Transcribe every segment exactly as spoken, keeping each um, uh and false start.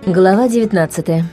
Глава девятнадцатая.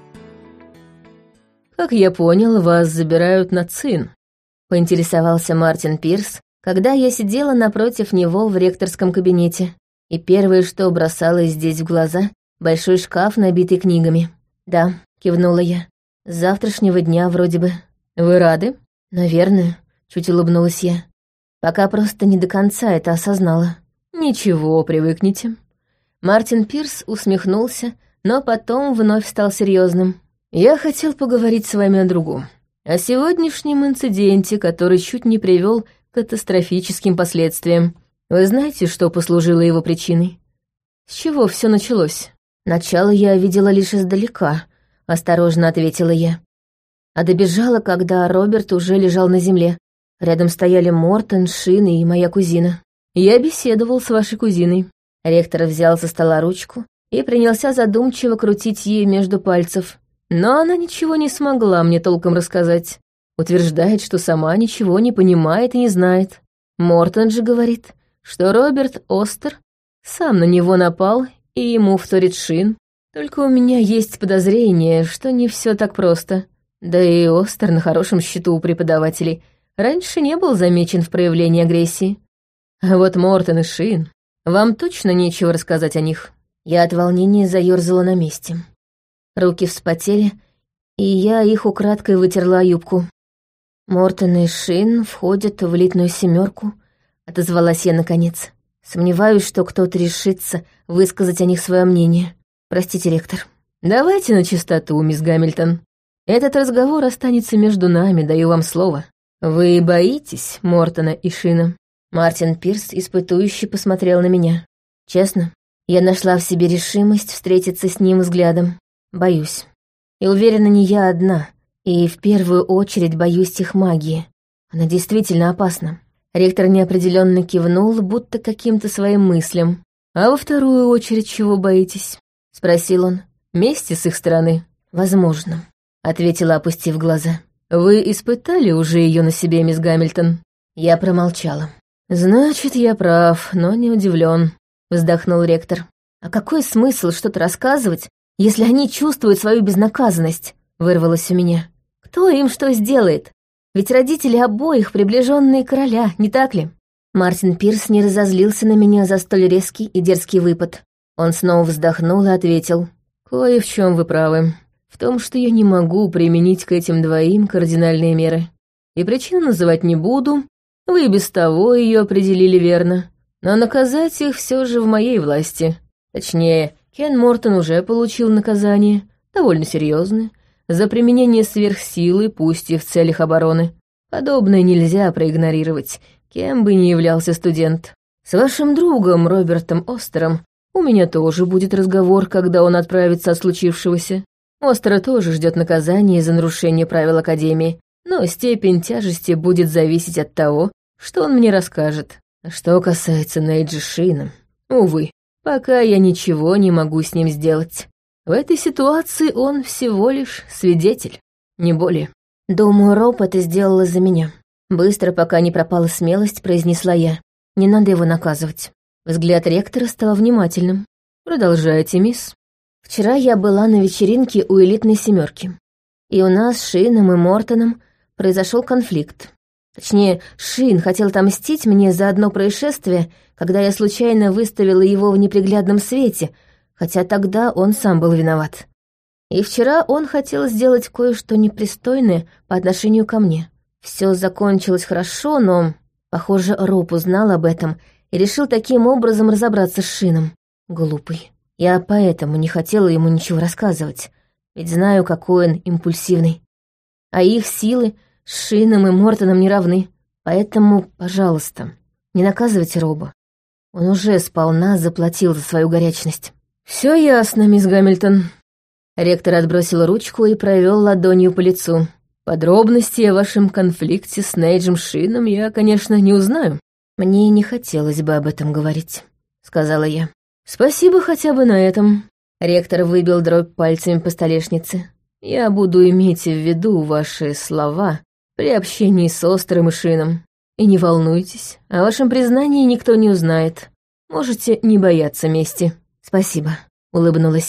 «Как я понял, вас забирают на ЦИН», — поинтересовался Мартин Пирс, когда я сидела напротив него в ректорском кабинете. И первое, что бросалось здесь в глаза — большой шкаф, набитый книгами. «Да», — кивнула я, — «с завтрашнего дня вроде бы». «Вы рады?» «Наверное», — чуть улыбнулась я. Пока просто не до конца это осознала. «Ничего, привыкните». Мартин Пирс усмехнулся, но потом вновь стал серьезным. «Я хотел поговорить с вами о другом. О сегодняшнем инциденте, который чуть не привел к катастрофическим последствиям. Вы знаете, что послужило его причиной? С чего все началось?» «Начало я видела лишь издалека», — осторожно ответила я. А добежала, когда Роберт уже лежал на земле. Рядом стояли Мортон, Шин и моя кузина. «Я беседовал с вашей кузиной». Ректор взял со стола ручку и принялся задумчиво крутить ею между пальцев. Но она ничего не смогла мне толком рассказать. Утверждает, что сама ничего не понимает и не знает. Мортон же говорит, что Роберт Остер сам на него напал, и ему вторит Шин. Только у меня есть подозрение, что не все так просто. Да и Остер на хорошем счету у преподавателей раньше не был замечен в проявлении агрессии. А вот Мортон и Шин, вам точно нечего рассказать о них?» Я от волнения заёрзала на месте. Руки вспотели, и я их украдкой вытерла юбку. «Мортон и Шин входят в элитную семерку», — отозвалась я наконец. «Сомневаюсь, что кто-то решится высказать о них свое мнение. Простите, ректор». «Давайте на чистоту, мисс Гамильтон. Этот разговор останется между нами, даю вам слово. Вы боитесь Мортона и Шина?» Мартин Пирс испытующе посмотрел на меня. Честно, я нашла в себе решимость встретиться с ним взглядом. Боюсь. И уверена, не я одна. И в первую очередь боюсь их магии. Она действительно опасна. Ректор неопределенно кивнул, будто каким-то своим мыслям. «А во вторую очередь чего боитесь?» — спросил он. «Мести с их стороны?» «Возможно», — ответила, опустив глаза. «Вы испытали уже ее на себе, мисс Гамильтон?» Я промолчала. «Значит, я прав, но не удивлен», — вздохнул ректор. «А какой смысл что-то рассказывать, если они чувствуют свою безнаказанность?» — вырвалось у меня. «Кто им что сделает? Ведь родители обоих приближенные короля, не так ли?» Мартин Пирс не разозлился на меня за столь резкий и дерзкий выпад. Он снова вздохнул и ответил. «Кое в чем вы правы. В том, что я не могу применить к этим двоим кардинальные меры. И причину называть не буду. Вы и без того ее определили верно. Но наказать их все же в моей власти. Точнее, Кен Мортон уже получил наказание, довольно серьезное, за применение сверхсилы, пусть и в целях обороны. Подобное нельзя проигнорировать, кем бы ни являлся студент. С вашим другом Робертом Остером у меня тоже будет разговор, когда он отправится от случившегося. Остера тоже ждет наказание за нарушение правил Академии, но степень тяжести будет зависеть от того, что он мне расскажет. Что касается Нейджа Шина, увы, пока я ничего не могу с ним сделать. В этой ситуации он всего лишь свидетель, не более. «Думаю, Роб это сделала за меня». Быстро, пока не пропала смелость, произнесла я. «Не надо его наказывать». Взгляд ректора стал внимательным. «Продолжайте, мисс». «Вчера я была на вечеринке у элитной семерки, и у нас с Шином и Мортоном произошел конфликт. Точнее, Шин хотел отомстить мне за одно происшествие, когда я случайно выставила его в неприглядном свете, хотя тогда он сам был виноват. И вчера он хотел сделать кое-что непристойное по отношению ко мне. Все закончилось хорошо, но, похоже, Роб узнал об этом и решил таким образом разобраться с Шином. Глупый. Я поэтому не хотела ему ничего рассказывать, ведь знаю, какой он импульсивный. А их силы с Шином и Мортоном не равны. Поэтому, пожалуйста, не наказывайте Роба. Он уже сполна заплатил за свою горячность». «Все ясно, мисс Гамильтон». Ректор отбросил ручку и провел ладонью по лицу. «Подробностей о вашем конфликте с Нейджем Шином я, конечно, не узнаю». «Мне не хотелось бы об этом говорить», — сказала я. «Спасибо хотя бы на этом». Ректор выбил дробь пальцами по столешнице. «Я буду иметь в виду ваши слова при общении с Остером и Шином. И не волнуйтесь, о вашем признании никто не узнает. Можете не бояться мести». «Спасибо», — улыбнулась я.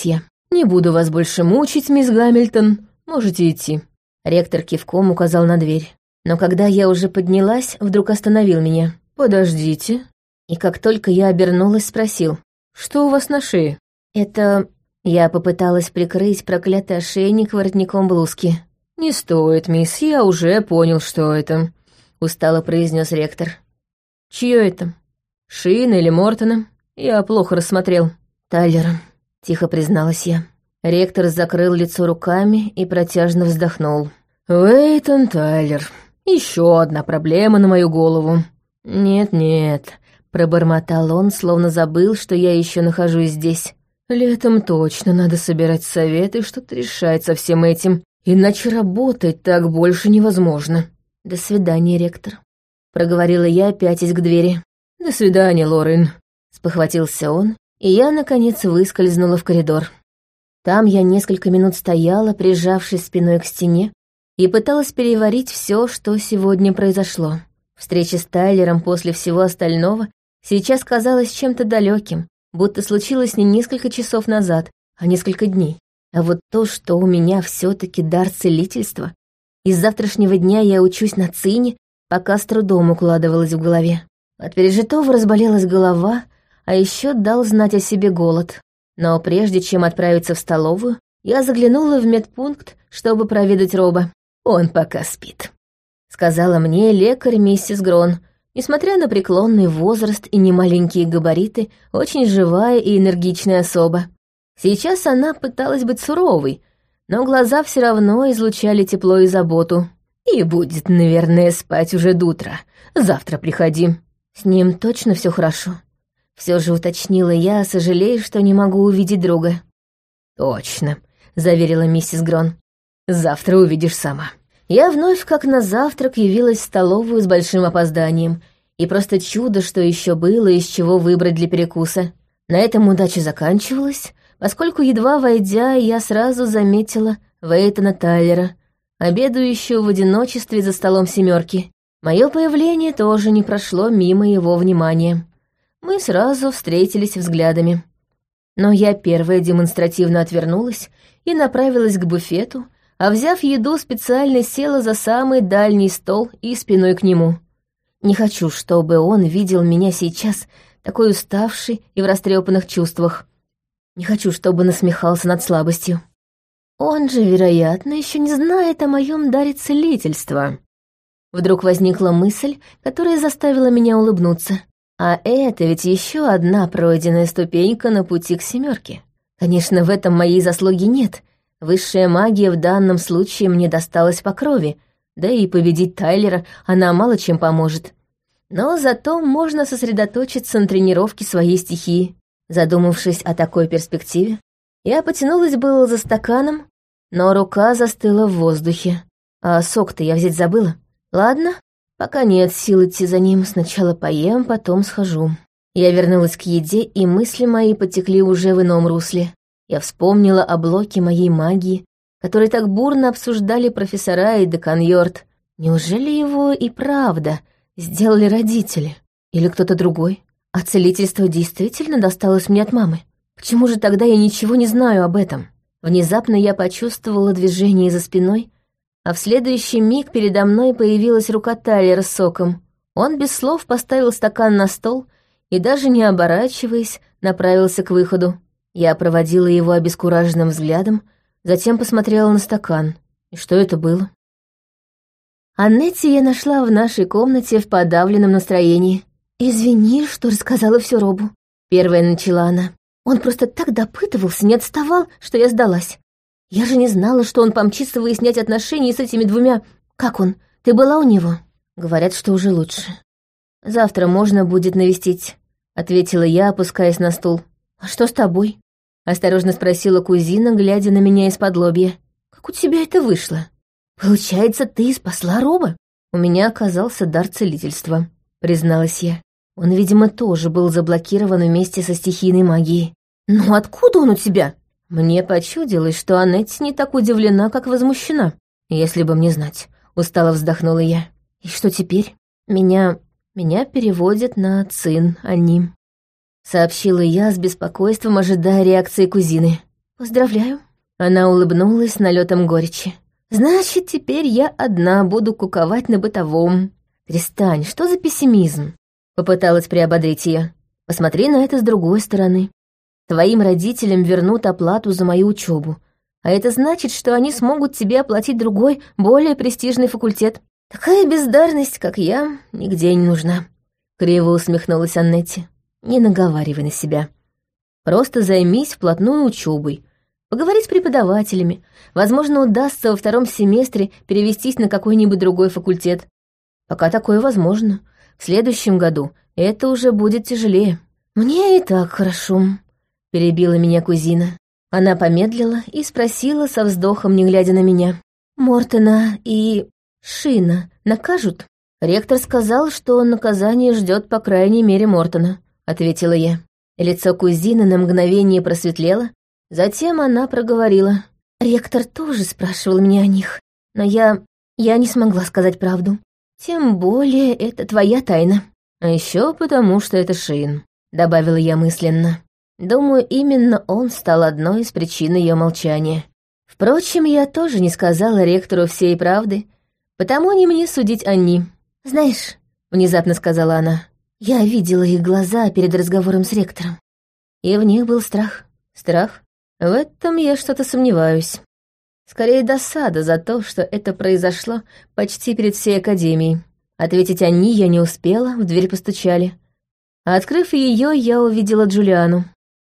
Не буду вас больше мучить, мисс Гамильтон. Можете идти». Ректор кивком указал на дверь. Но когда я уже поднялась, вдруг остановил меня. «Подождите». И как только я обернулась, спросил: «Что у вас на шее?» «Это...» Я попыталась прикрыть проклятый ошейник воротником блузки. «Не стоит, мисс, я уже понял, что это», — устало произнес ректор. «Чье это? Шина или Мортона? Я плохо рассмотрел». «Тайлера», — тихо призналась я. Ректор закрыл лицо руками и протяжно вздохнул. «Уэйтон Тайлер. Еще одна проблема на мою голову». «Нет-нет», — пробормотал он, словно забыл, что я еще нахожусь здесь. «Летом точно надо собирать советы и что-то решать со всем этим, иначе работать так больше невозможно». «До свидания, ректор», — проговорила я, пятясь к двери. «До свидания, Лорен», — спохватился он, и я, наконец, выскользнула в коридор. Там я несколько минут стояла, прижавшись спиной к стене, и пыталась переварить все, что сегодня произошло. Встреча с Тайлером после всего остального сейчас казалась чем-то далеким, будто случилось не несколько часов назад, а несколько дней. А вот то, что у меня все-таки дар целительства, и с завтрашнего дня я учусь на цине, пока с трудом укладывалось в голове. От пережитого разболелась голова, а еще дал знать о себе голод. Но прежде чем отправиться в столовую, я заглянула в медпункт, чтобы проведать Роба. «Он пока спит», — сказала мне лекарь миссис Грон. Несмотря на преклонный возраст и немаленькие габариты, очень живая и энергичная особа. Сейчас она пыталась быть суровой, но глаза все равно излучали тепло и заботу. «И будет, наверное, спать уже до утра. Завтра приходи». «С ним точно все хорошо?» Все же уточнила я, сожалея, что не могу увидеть друга. «Точно», — заверила миссис Грон. «Завтра увидишь сама». Я вновь, как на завтрак, явилась в столовую с большим опозданием, и просто чудо, что еще было, из чего выбрать для перекуса. На этом удача заканчивалась, поскольку, едва войдя, я сразу заметила Уэйтона Тайлера, обедающего в одиночестве за столом семерки. Мое появление тоже не прошло мимо его внимания. Мы сразу встретились взглядами. Но я первая демонстративно отвернулась и направилась к буфету, а, взяв еду, специально села за самый дальний стол и спиной к нему. Не хочу, чтобы он видел меня сейчас такой уставший и в растрепанных чувствах. Не хочу, чтобы насмехался над слабостью. Он же, вероятно, еще не знает о моем даре целительства. Вдруг возникла мысль, которая заставила меня улыбнуться. А это ведь еще одна пройденная ступенька на пути к семерке. Конечно, в этом моей заслуги нет. Высшая магия в данном случае мне досталась по крови, да и победить Тайлера она мало чем поможет. Но зато можно сосредоточиться на тренировке своей стихии. Задумавшись о такой перспективе, я потянулась было за стаканом, но рука застыла в воздухе. А сок-то я взять забыла. Ладно, пока нет сил идти за ним, сначала поем, потом схожу. Я вернулась к еде, и мысли мои потекли уже в ином русле. Я вспомнила о блоке моей магии, который так бурно обсуждали профессора и декан Йорт. Неужели его и правда сделали родители? Или кто-то другой? А целительство действительно досталось мне от мамы? Почему же тогда я ничего не знаю об этом? Внезапно я почувствовала движение за спиной, а в следующий миг передо мной появилась рука Тайлера с соком. Он без слов поставил стакан на стол и, даже не оборачиваясь, направился к выходу. Я проводила его обескураженным взглядом, затем посмотрела на стакан. И что это было? Аннетти я нашла в нашей комнате в подавленном настроении. «Извини, что рассказала все Робу», — первая начала она. «Он просто так допытывался, не отставал, что я сдалась. Я же не знала, что он помчится выяснять отношения с этими двумя... Как он? Ты была у него?» «Говорят, что уже лучше. Завтра можно будет навестить», — ответила я, опускаясь на стул. «А что с тобой?» — осторожно спросила кузина, глядя на меня из-под лобья. «Как у тебя это вышло? Получается, ты спасла Роба?» «У меня оказался дар целительства», — призналась я. Он, видимо, тоже был заблокирован вместе со стихийной магией. «Ну откуда он у тебя?» Мне почудилось, что Аннетти не так удивлена, как возмущена. «Если бы мне знать», — устало вздохнула я. «И что теперь? Меня... меня переводят на цин, а ним», — сообщила я с беспокойством, ожидая реакции кузины. Поздравляю. Она улыбнулась с налетом горечи. Значит, теперь я одна буду куковать на бытовом. Перестань, что за пессимизм? Попыталась приободрить ее. Посмотри на это с другой стороны. Твоим родителям вернут оплату за мою учебу, а это значит, что они смогут тебе оплатить другой, более престижный факультет. Такая бездарность, как я, нигде не нужна. Криво усмехнулась Аннетти. Не наговаривай на себя. Просто займись вплотную учебой. Поговори с преподавателями. Возможно, удастся во втором семестре перевестись на какой-нибудь другой факультет. Пока такое возможно. В следующем году это уже будет тяжелее. Мне и так хорошо, перебила меня кузина. Она помедлила и спросила со вздохом, не глядя на меня. Мортона и Шина накажут? Ректор сказал, что наказание ждет по крайней мере Мортона, ответила я. Лицо кузины на мгновение просветлело, затем она проговорила. Ректор тоже спрашивал меня о них, но я... я не смогла сказать правду. Тем более это твоя тайна. А еще потому, что это Шин, добавила я мысленно. Думаю, именно он стал одной из причин ее молчания. Впрочем, я тоже не сказала ректору всей правды, потому не мне судить о них. Знаешь, внезапно сказала она, я видела их глаза перед разговором с ректором, и в них был страх. Страх? В этом я что-то сомневаюсь. Скорее, досада за то, что это произошло почти перед всей академией. Ответить они я не успела, в дверь постучали. А открыв ее, я увидела Джулиану.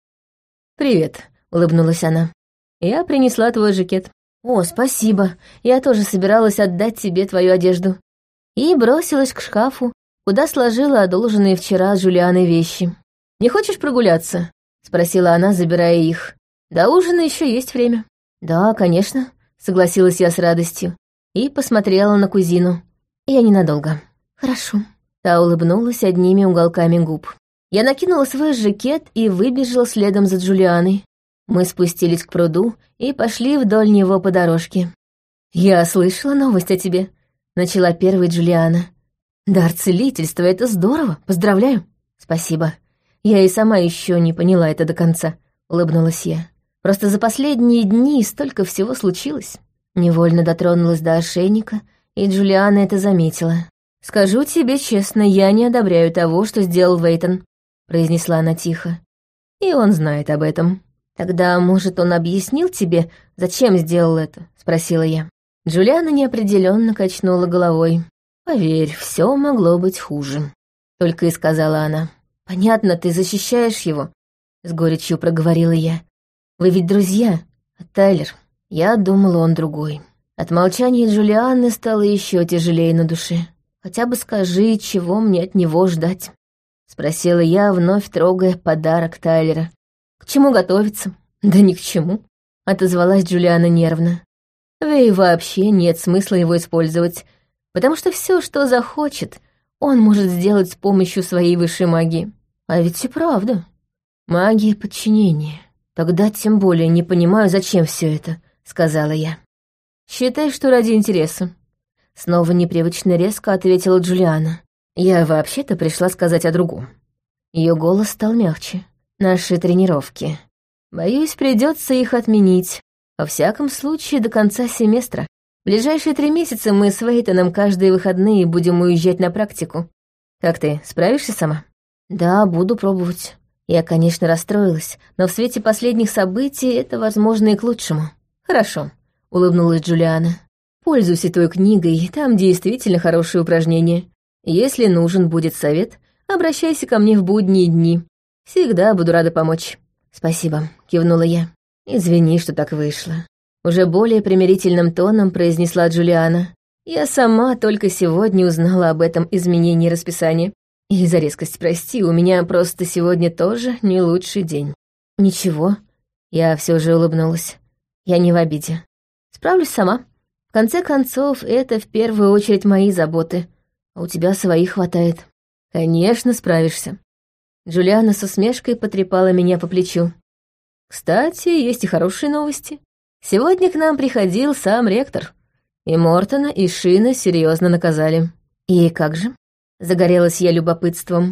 «Привет», — улыбнулась она. «Я принесла твой жакет». «О, спасибо. Я тоже собиралась отдать тебе твою одежду». И бросилась к шкафу, куда сложила одолженные вчера с Джулианой вещи. «Не хочешь прогуляться?» — спросила она, забирая их. «До ужина еще есть время». «Да, конечно», — согласилась я с радостью и посмотрела на кузину. «Я ненадолго». «Хорошо». Та улыбнулась одними уголками губ. Я накинула свой жакет и выбежала следом за Джулианой. Мы спустились к пруду и пошли вдоль него по дорожке. «Я слышала новость о тебе», — начала первой Джулиана. «Дар целительства — это здорово, поздравляю». «Спасибо. Я и сама еще не поняла это до конца», — улыбнулась я. «Просто за последние дни столько всего случилось». Невольно дотронулась до ошейника, и Джулиана это заметила. «Скажу тебе честно, я не одобряю того, что сделал Вейтон», — произнесла она тихо. «И он знает об этом». «Тогда, может, он объяснил тебе, зачем сделал это?» — спросила я. Джулиана неопределенно качнула головой. «Поверь, все могло быть хуже», — только и сказала она. «Понятно, ты защищаешь его», — с горечью проговорила я. «Вы ведь друзья, а Тайлер, я думала, он другой». От молчания Джулианы стало еще тяжелее на душе. «Хотя бы скажи, чего мне от него ждать?» — спросила я, вновь трогая подарок Тайлера. «К чему готовиться?» «Да ни к чему», — отозвалась Джулиана нервно. «Вей вообще нет смысла его использовать, потому что все, что захочет, он может сделать с помощью своей высшей магии. А ведь и правда. Магия подчинения. Тогда тем более не понимаю, зачем все это», — сказала я. «Считай, что ради интереса». Снова непривычно резко ответила Джулиана. «Я вообще-то пришла сказать о другом». Ее голос стал мягче. «Наши тренировки. Боюсь, придется их отменить. Во всяком случае, до конца семестра. В ближайшие три месяца мы с Вейтоном каждые выходные будем уезжать на практику. Как ты, справишься сама?» «Да, буду пробовать». Я, конечно, расстроилась, но в свете последних событий это, возможно, и к лучшему. «Хорошо», — улыбнулась Джулиана. «Пользуйся той книгой, там действительно хорошие упражнения. Если нужен будет совет, обращайся ко мне в будние дни. Всегда буду рада помочь». «Спасибо», — кивнула я. «Извини, что так вышло». Уже более примирительным тоном произнесла Джулиана. «Я сама только сегодня узнала об этом изменении расписания. И за резкость прости, у меня просто сегодня тоже не лучший день». «Ничего», — я все же улыбнулась. «Я не в обиде. Справлюсь сама. В конце концов, это в первую очередь мои заботы, а у тебя своих хватает». «Конечно, справишься». Джулиана с усмешкой потрепала меня по плечу. «Кстати, есть и хорошие новости. Сегодня к нам приходил сам ректор, и Мортона, и Шина серьезно наказали». «И как же?» — загорелась я любопытством.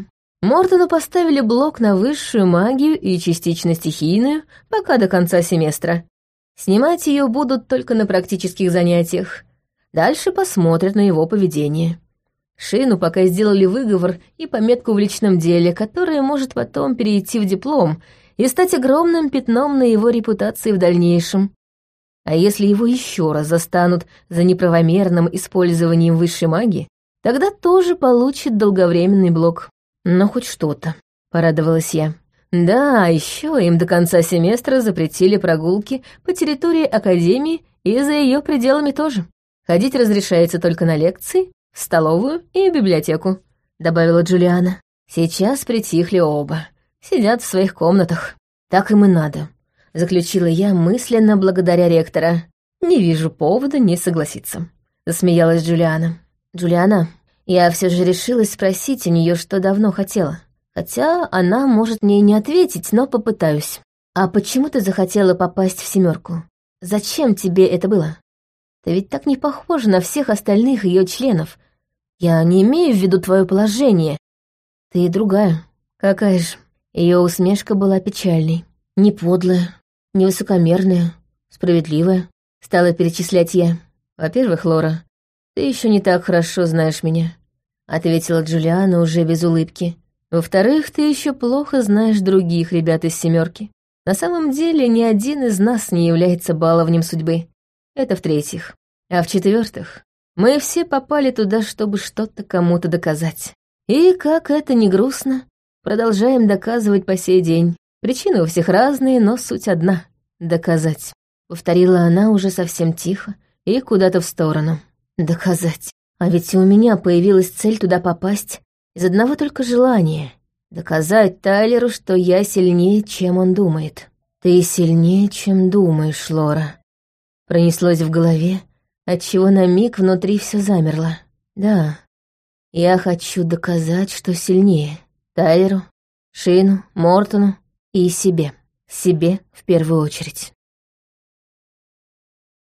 Мортону поставили блок на высшую магию и частично стихийную, пока до конца семестра. Снимать ее будут только на практических занятиях. Дальше посмотрят на его поведение. Шину пока сделали выговор и пометку в личном деле, которая может потом перейти в диплом и стать огромным пятном на его репутации в дальнейшем. А если его еще раз застанут за неправомерным использованием высшей магии, тогда тоже получит долговременный блок. Но хоть что-то, порадовалась я. Да, еще им до конца семестра запретили прогулки по территории академии и за ее пределами тоже. Ходить разрешается только на лекции, в столовую и в библиотеку, добавила Джулиана. Сейчас притихли оба, сидят в своих комнатах. Так им и надо, заключила я мысленно благодаря ректора. Не вижу повода не согласиться, засмеялась Джулиана. Джулиана, я все же решилась спросить у нее, что давно хотела. Хотя она может мне и не ответить, но попытаюсь. А почему ты захотела попасть в семерку? Зачем тебе это было? Ты ведь так не похожа на всех остальных ее членов. Я не имею в виду твое положение. Ты другая. Какая же? Ее усмешка была печальной. Не подлая, не высокомерная, справедливая. Стала перечислять я. Во-первых, Лора, ты еще не так хорошо знаешь меня, ответила Джулиана уже без улыбки. Во-вторых, ты еще плохо знаешь других ребят из семерки. На самом деле, ни один из нас не является баловнем судьбы. Это в-третьих. А в-четвертых, мы все попали туда, чтобы что-то кому-то доказать. И, как это ни грустно, продолжаем доказывать по сей день. Причины у всех разные, но суть одна — доказать. Повторила она уже совсем тихо и куда-то в сторону. Доказать. А ведь у меня появилась цель туда попасть из одного только желания — доказать Тайлеру, что я сильнее, чем он думает. Ты сильнее, чем думаешь, Лора. Пронеслось в голове, отчего на миг внутри все замерло. Да, я хочу доказать, что сильнее. Тайлеру, Шину, Мортону и себе. Себе в первую очередь.